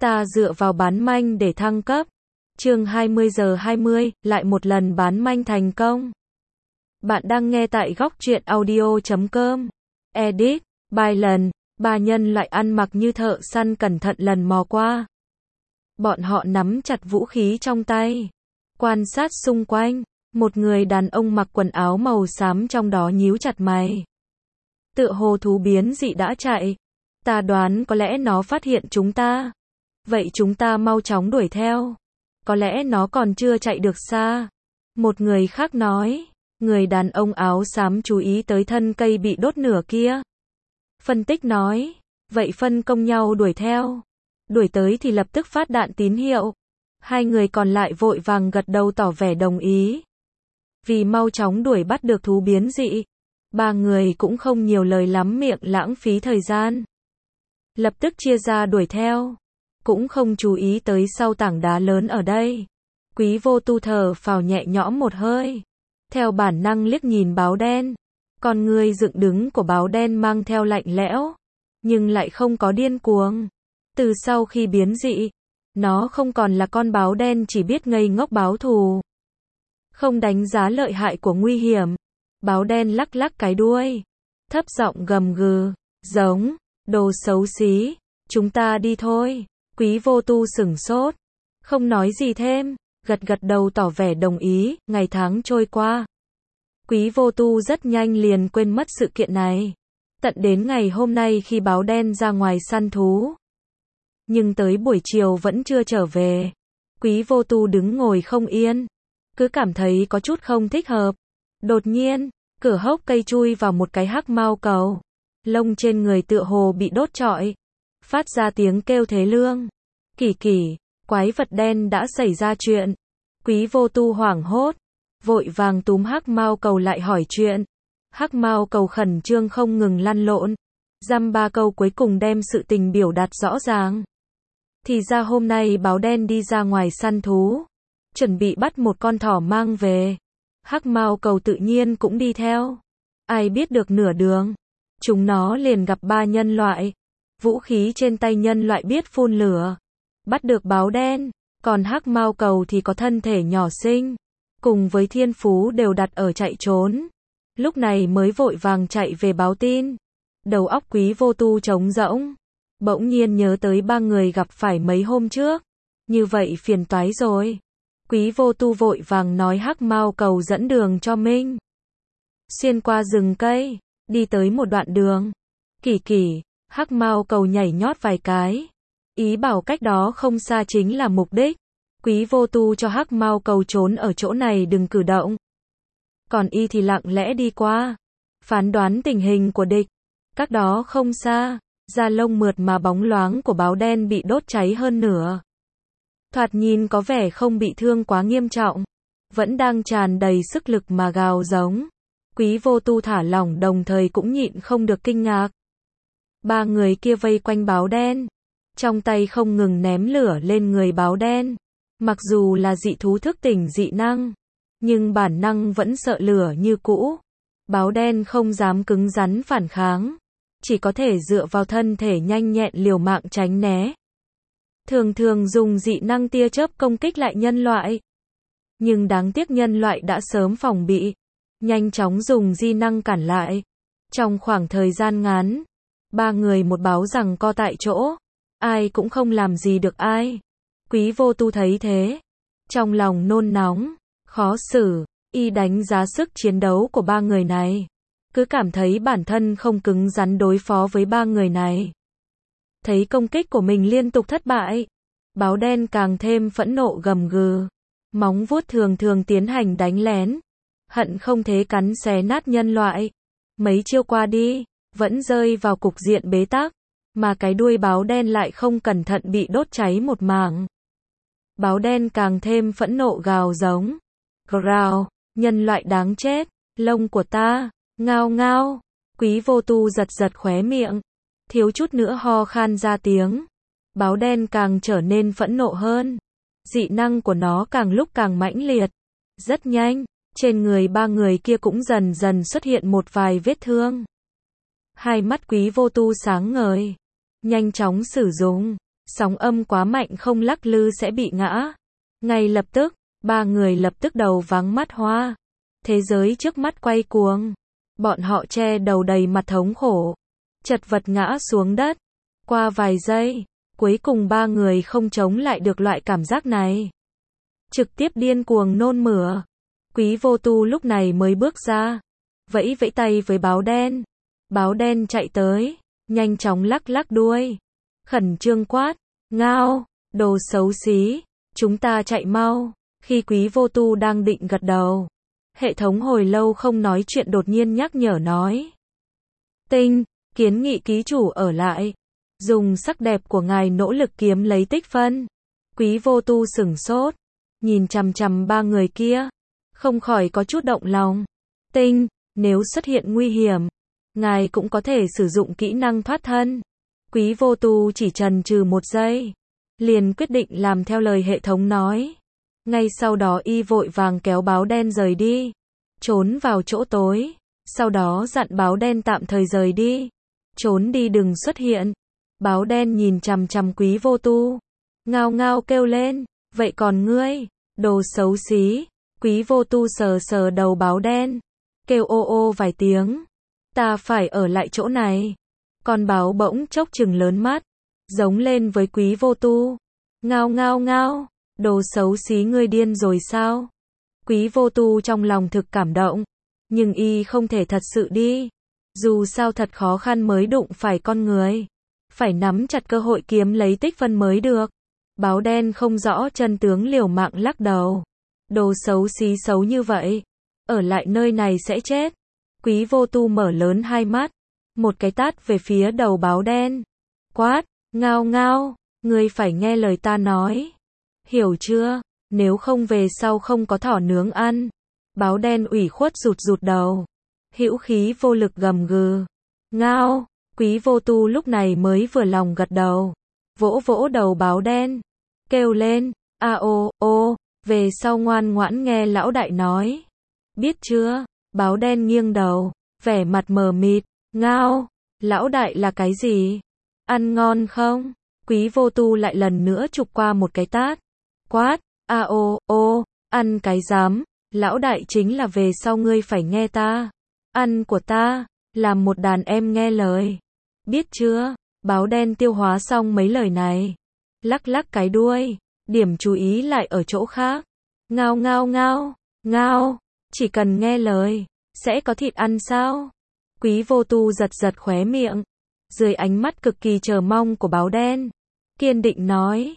Ta dựa vào bán manh để thăng cấp. Chương 20:20, lại một lần bán manh thành công. Bạn đang nghe tại góc truyện audio.com. Edit, by lần, ba nhân loại ăn mặc như thợ săn cẩn thận lần mò qua. Bọn họ nắm chặt vũ khí trong tay, quan sát xung quanh. Một người đàn ông mặc quần áo màu xám trong đó nhíu chặt mày. Tựa hồ thú biến dị đã chạy. Ta đoán có lẽ nó phát hiện chúng ta. Vậy chúng ta mau chóng đuổi theo. Có lẽ nó còn chưa chạy được xa. Một người khác nói. Người đàn ông áo xám chú ý tới thân cây bị đốt nửa kia. Phân tích nói. Vậy phân công nhau đuổi theo. Đuổi tới thì lập tức phát đạn tín hiệu. Hai người còn lại vội vàng gật đầu tỏ vẻ đồng ý. Vì mau chóng đuổi bắt được thú biến dị, ba người cũng không nhiều lời lắm miệng lãng phí thời gian. Lập tức chia ra đuổi theo. Cũng không chú ý tới sau tảng đá lớn ở đây. Quý Vô Tu thở phào nhẹ nhõm một hơi. Theo bản năng liếc nhìn báo đen. Con người dựng đứng của báo đen mang theo lạnh lẽo. Nhưng lại không có điên cuồng. Từ sau khi biến dị, nó không còn là con báo đen chỉ biết ngây ngốc báo thù. Không đánh giá lợi hại của nguy hiểm. Báo đen lắc lắc cái đuôi. Thấp giọng gầm gừ. Giống. Đồ xấu xí. Chúng ta đi thôi. Quý Vô Tu sửng sốt. Không nói gì thêm. Gật gật đầu tỏ vẻ đồng ý. Ngày tháng trôi qua. Quý Vô Tu rất nhanh liền quên mất sự kiện này. Tận đến ngày hôm nay khi báo đen ra ngoài săn thú. Nhưng tới buổi chiều vẫn chưa trở về. Quý Vô Tu đứng ngồi không yên. Cứ cảm thấy có chút không thích hợp. Đột nhiên, cửa hốc cây chui vào một cái hắc mao cầu. Lông trên người tựa hồ bị đốt trọi. Phát ra tiếng kêu thê lương. Kỳ kỳ, quái vật đen đã xảy ra chuyện. Quý Vô Tu hoảng hốt. Vội vàng túm hắc mao cầu lại hỏi chuyện. Hắc mao cầu khẩn trương không ngừng lăn lộn. Dăm ba câu cuối cùng đem sự tình biểu đạt rõ ràng. Thì ra hôm nay báo đen đi ra ngoài săn thú. Chuẩn bị bắt một con thỏ mang về. Hắc mao cầu tự nhiên cũng đi theo. Ai biết được nửa đường. Chúng nó liền gặp ba nhân loại. Vũ khí trên tay nhân loại biết phun lửa. Bắt được báo đen. Còn hắc mao cầu thì có thân thể nhỏ xinh. Cùng với thiên phú đều đặt ở chạy trốn. Lúc này mới vội vàng chạy về báo tin. Đầu óc Quý Vô Tu trống rỗng. Bỗng nhiên nhớ tới ba người gặp phải mấy hôm trước. Như vậy phiền toái rồi. Quý Vô Tu vội vàng nói hắc mao cầu dẫn đường cho mình. Xuyên qua rừng cây, đi tới một đoạn đường. Kỳ kỳ, hắc mao cầu nhảy nhót vài cái. Ý bảo cách đó không xa chính là mục đích. Quý Vô Tu cho hắc mao cầu trốn ở chỗ này đừng cử động. Còn y thì lặng lẽ đi qua. Phán đoán tình hình của địch. Cách đó không xa, da lông mượt mà bóng loáng của báo đen bị đốt cháy hơn nửa. Thoạt nhìn có vẻ không bị thương quá nghiêm trọng. Vẫn đang tràn đầy sức lực mà gào giống. Quý Vô Tu thả lỏng đồng thời cũng nhịn không được kinh ngạc. Ba người kia vây quanh báo đen. Trong tay không ngừng ném lửa lên người báo đen. Mặc dù là dị thú thức tỉnh dị năng. Nhưng bản năng vẫn sợ lửa như cũ. Báo đen không dám cứng rắn phản kháng. Chỉ có thể dựa vào thân thể nhanh nhẹn liều mạng tránh né. Thường thường dùng dị năng tia chớp công kích lại nhân loại. Nhưng đáng tiếc nhân loại đã sớm phòng bị. Nhanh chóng dùng dị năng cản lại. Trong khoảng thời gian ngắn. Ba người một báo giằng co tại chỗ. Ai cũng không làm gì được ai. Quý Vô Tu thấy thế. Trong lòng nôn nóng. Khó xử. Y đánh giá sức chiến đấu của ba người này. Cứ cảm thấy bản thân không cứng rắn đối phó với ba người này. Thấy công kích của mình liên tục thất bại. Báo đen càng thêm phẫn nộ gầm gừ. Móng vuốt thường thường tiến hành đánh lén. Hận không thế cắn xé nát nhân loại. Mấy chiêu qua đi, vẫn rơi vào cục diện bế tắc. Mà cái đuôi báo đen lại không cẩn thận bị đốt cháy một mảng. Báo đen càng thêm phẫn nộ gào giống. Growl, nhân loại đáng chết, lông của ta, ngao ngao. Quý Vô Tu giật giật khóe miệng. Thiếu chút nữa ho khan ra tiếng. Báo đen càng trở nên phẫn nộ hơn. Dị năng của nó càng lúc càng mãnh liệt. Rất nhanh, trên người ba người kia cũng dần dần xuất hiện một vài vết thương. Hai mắt Quý Vô Tu sáng ngời. Nhanh chóng sử dụng Sóng âm quá mạnh không lắc lư sẽ bị ngã. Ngay lập tức, ba người lập tức đầu váng mắt hoa. Thế giới trước mắt quay cuồng. Bọn họ che đầu đầy mặt thống khổ. Chật vật ngã xuống đất. Qua vài giây, cuối cùng ba người không chống lại được loại cảm giác này. Trực tiếp điên cuồng nôn mửa. Quý Vô Tu lúc này mới bước ra. Vẫy vẫy tay với báo đen. Báo đen chạy tới. Nhanh chóng lắc lắc đuôi. Khẩn trương quát. Ngao, đồ xấu xí. Chúng ta chạy mau. Khi Quý Vô Tu đang định gật đầu. Hệ thống hồi lâu không nói chuyện đột nhiên nhắc nhở nói. Tinh, kiến nghị ký chủ ở lại. Dùng sắc đẹp của ngài nỗ lực kiếm lấy tích phân. Quý Vô Tu sửng sốt. Nhìn chằm chằm ba người kia. Không khỏi có chút động lòng. Tinh, nếu xuất hiện nguy hiểm, ngài cũng có thể sử dụng kỹ năng thoát thân. Quý Vô Tu chỉ chần chừ một giây. Liền quyết định làm theo lời hệ thống nói. Ngay sau đó y vội vàng kéo báo đen rời đi. Trốn vào chỗ tối. Sau đó dặn báo đen tạm thời rời đi. Trốn đi đừng xuất hiện. Báo đen nhìn chằm chằm Quý Vô Tu. Ngao ngao kêu lên. Vậy còn ngươi? Đồ xấu xí. Quý Vô Tu sờ sờ đầu báo đen. Kêu ô ô vài tiếng. Ta phải ở lại chỗ này. Con báo bỗng chốc trừng lớn mắt. Giống lên với Quý Vô Tu. Ngao ngao ngao. Đồ xấu xí ngươi điên rồi sao? Quý Vô Tu trong lòng thực cảm động. Nhưng y không thể thật sự đi. Dù sao thật khó khăn mới đụng phải con người. Phải nắm chặt cơ hội kiếm lấy tích phân mới được. Báo đen không rõ chân tướng liều mạng lắc đầu. Đồ xấu xí xấu như vậy. Ở lại nơi này sẽ chết. Quý Vô Tu mở lớn hai mắt. Một cái tát về phía đầu báo đen. Quát, ngao ngao, ngươi phải nghe lời ta nói. Hiểu chưa? Nếu không về sau không có thỏ nướng ăn. Báo đen ủy khuất rụt rụt đầu. Hữu khí vô lực gầm gừ. Ngao, Quý Vô Tu lúc này mới vừa lòng gật đầu. Vỗ vỗ đầu báo đen. Kêu lên, a ô, về sau ngoan ngoãn nghe lão đại nói. Biết chưa? Báo đen nghiêng đầu, vẻ mặt mờ mịt. Ngao, lão đại là cái gì? Ăn ngon không? Quý Vô Tu lại lần nữa chụp qua một cái tát. Quát, a ô, ăn cái dám. Lão đại chính là về sau ngươi phải nghe ta. Ăn của ta, làm một đàn em nghe lời. Biết chưa? Báo đen tiêu hóa xong mấy lời này. Lắc lắc cái đuôi. Điểm chú ý lại ở chỗ khác. Ngao ngao ngao, ngao. Chỉ cần nghe lời, sẽ có thịt ăn sao? Quý Vô Tu giật giật khóe miệng. Dưới ánh mắt cực kỳ chờ mong của báo đen. Kiên định nói.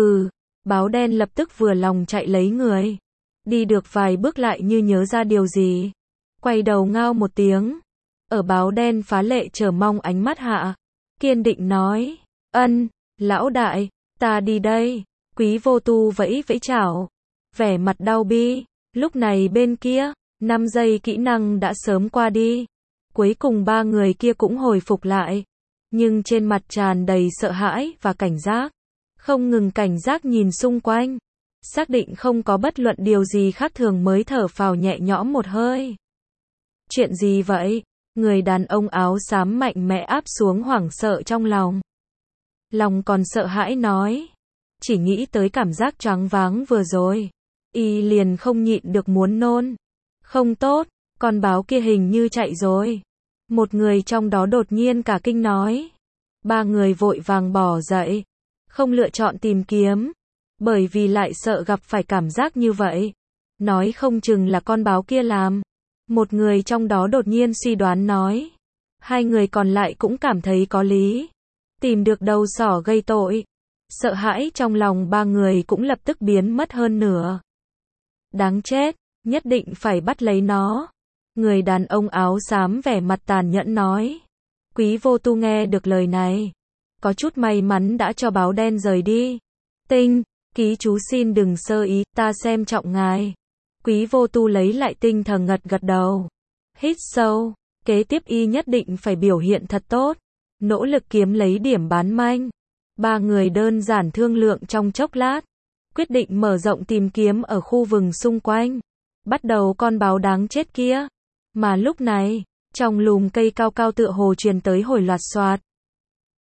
Báo đen lập tức vừa lòng chạy lấy người. Đi được vài bước lại như nhớ ra điều gì. Quay đầu ngao một tiếng. Ở báo đen phá lệ chờ mong ánh mắt hạ. Kiên định nói. Lão đại, ta đi đây. Quý Vô Tu vẫy vẫy chảo. Vẻ mặt đau bi. Lúc này bên kia, 5 giây kỹ năng đã sớm qua đi. Cuối cùng ba người kia cũng hồi phục lại. Nhưng trên mặt tràn đầy sợ hãi và cảnh giác. Không ngừng cảnh giác nhìn xung quanh. Xác định không có bất luận điều gì khác thường mới thở phào nhẹ nhõm một hơi. Chuyện gì vậy? Người đàn ông áo xám mạnh mẽ áp xuống hoảng sợ trong lòng. Lòng còn sợ hãi nói. Chỉ nghĩ tới cảm giác choáng váng vừa rồi. Y liền không nhịn được muốn nôn. Không tốt, con báo kia hình như chạy rồi. Một người trong đó đột nhiên cả kinh nói. Ba người vội vàng bỏ dậy. Không lựa chọn tìm kiếm. Bởi vì lại sợ gặp phải cảm giác như vậy. Nói không chừng là con báo kia làm. Một người trong đó đột nhiên suy đoán nói. Hai người còn lại cũng cảm thấy có lý. Tìm được đầu sỏ gây tội. Sợ hãi trong lòng ba người cũng lập tức biến mất hơn nửa. Đáng chết, nhất định phải bắt lấy nó. Người đàn ông áo xám vẻ mặt tàn nhẫn nói. Quý Vô Tu nghe được lời này. Có chút may mắn đã cho báo đen rời đi. Tinh, ký chú xin đừng sơ ý, ta xem trọng ngài. Quý Vô Tu lấy lại tinh thần gật đầu. Hít sâu, kế tiếp y nhất định phải biểu hiện thật tốt. Nỗ lực kiếm lấy điểm bán manh. Ba người đơn giản thương lượng trong chốc lát. Quyết định mở rộng tìm kiếm ở khu vườn xung quanh. Bắt đầu con báo đáng chết kia. Mà lúc này, trong lùm cây cao cao tựa hồ truyền tới hồi loạt xoạt.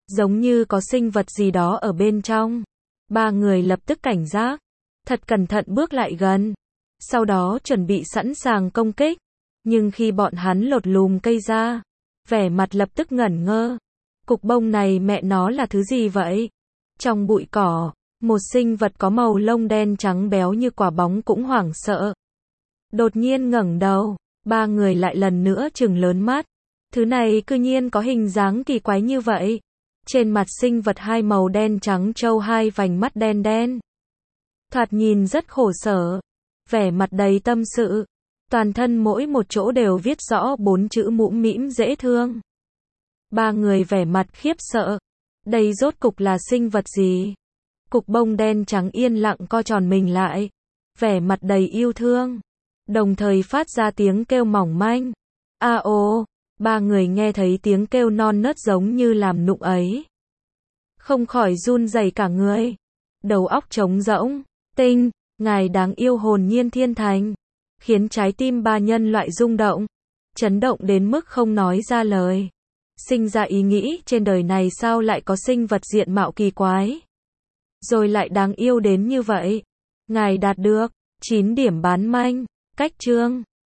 giống như có sinh vật gì đó ở bên trong. Ba người lập tức cảnh giác, thật cẩn thận bước lại gần, sau đó chuẩn bị sẵn sàng công kích. Nhưng khi bọn hắn lột lùm cây ra, vẻ mặt lập tức ngẩn ngơ. Cục bông này mẹ nó là thứ gì vậy? Trong bụi cỏ, một sinh vật có màu lông đen trắng béo như quả bóng cũng hoảng sợ. Đột nhiên ngẩng đầu, ba người lại lần nữa trừng lớn mắt. Thứ này cư nhiên có hình dáng kỳ quái như vậy. Trên mặt sinh vật hai màu đen trắng trâu hai vành mắt đen đen. Thoạt nhìn rất khổ sở, vẻ mặt đầy tâm sự. Toàn thân mỗi một chỗ đều viết rõ 4 chữ mũm mĩm dễ thương. Ba người vẻ mặt khiếp sợ. Đây rốt cục là sinh vật gì? Cục bông đen trắng yên lặng co tròn mình lại, vẻ mặt đầy yêu thương, đồng thời phát ra tiếng kêu mỏng manh. A ô, ba người nghe thấy tiếng kêu non nớt giống như làm nụng ấy, không khỏi run rẩy cả người, đầu óc trống rỗng. Tinh, ngài đáng yêu hồn nhiên thiên thành, khiến trái tim ba nhân loại rung động, chấn động đến mức không nói ra lời. Sinh ra ý nghĩ trên đời này sao lại có sinh vật diện mạo kỳ quái, rồi lại đáng yêu đến như vậy. Ngài đạt được 9 điểm bán manh. Cách chương